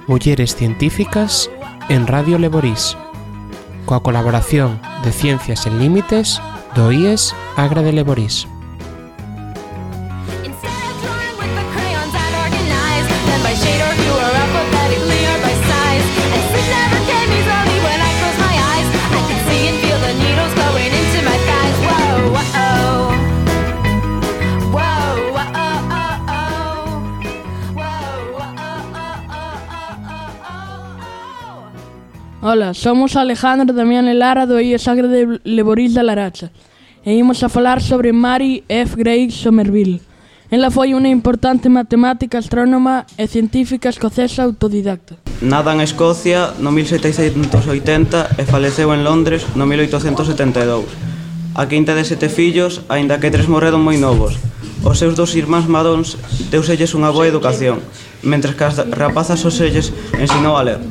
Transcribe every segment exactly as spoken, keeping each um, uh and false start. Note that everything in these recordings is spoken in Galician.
Mulleres Científicas en Radio Leborís, coa colaboración de Ciencias Sen Límites do I E S Agra de Leborís. Ola, somos Alejandro, Damián e Lara do I E S Agra de Leborís da Laracha e imos a falar sobre Mary F. Grace Somerville. Ela foi unha importante matemática, astrónoma e científica escocesa autodidacta. Nada en Escocia no mil setecentos oitenta e faleceu en Londres no mil oitocentos setenta e dous. A quinta de sete fillos, aínda que tres morreron moi novos. Os seus dous irmáns maróns deuselles unha boa educación, mentres que as rapazas os selles ensinou a ler.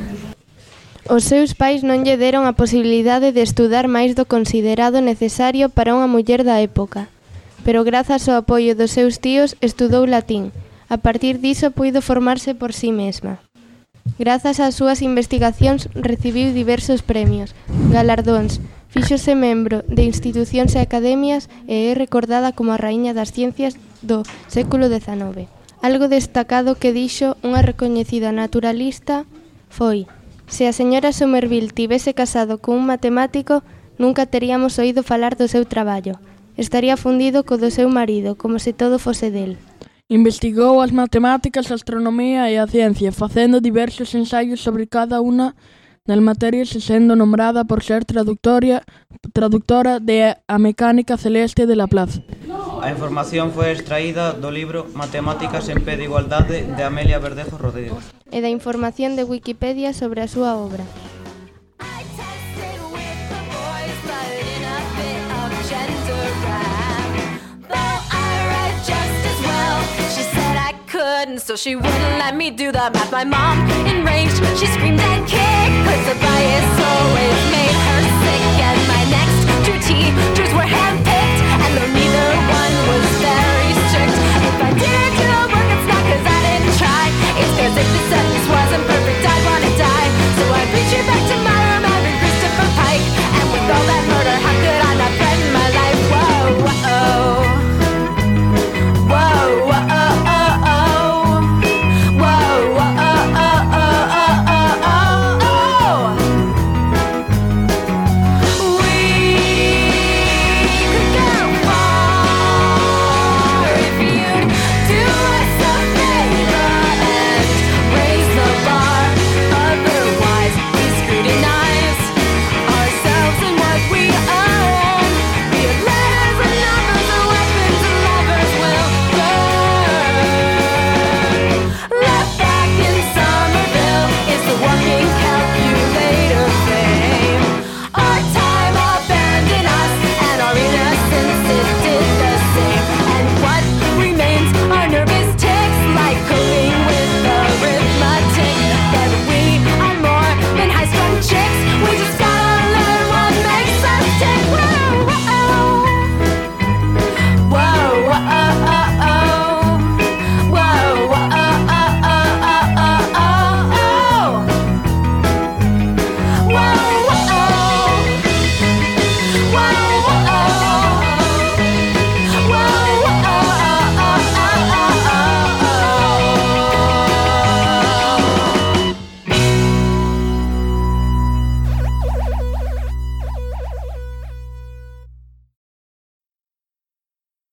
Os seus pais non lle deron a posibilidade de estudar máis do considerado necesario para unha muller da época, pero grazas ao apoio dos seus tíos estudou latín. A partir diso puido formarse por si mesma. Grazas ás súas investigacións recibiu diversos premios, galardóns, fíxose membro de institucións e academias e é recordada como a raíña das ciencias do século dezanove. Algo destacado que dixo unha recoñecida naturalista foi: se a señora Somerville tivese casado con un matemático, nunca teríamos oído falar do seu traballo. Estaría fundido co do seu marido, como se todo fose del. Investigou as matemáticas, a astronomía e a ciencia, facendo diversos ensaios sobre cada unha das materias e sendo nombrada por ser traductora, traductora de A Mecánica Celeste de Laplace. A información foi extraída do libro Matemáticas en pé de igualdade de Amelia Verdejo Rodríguez e da información de Wikipedia sobre a súa obra. So she wouldn't let me do the math. My mom, enraged, she screamed and kicked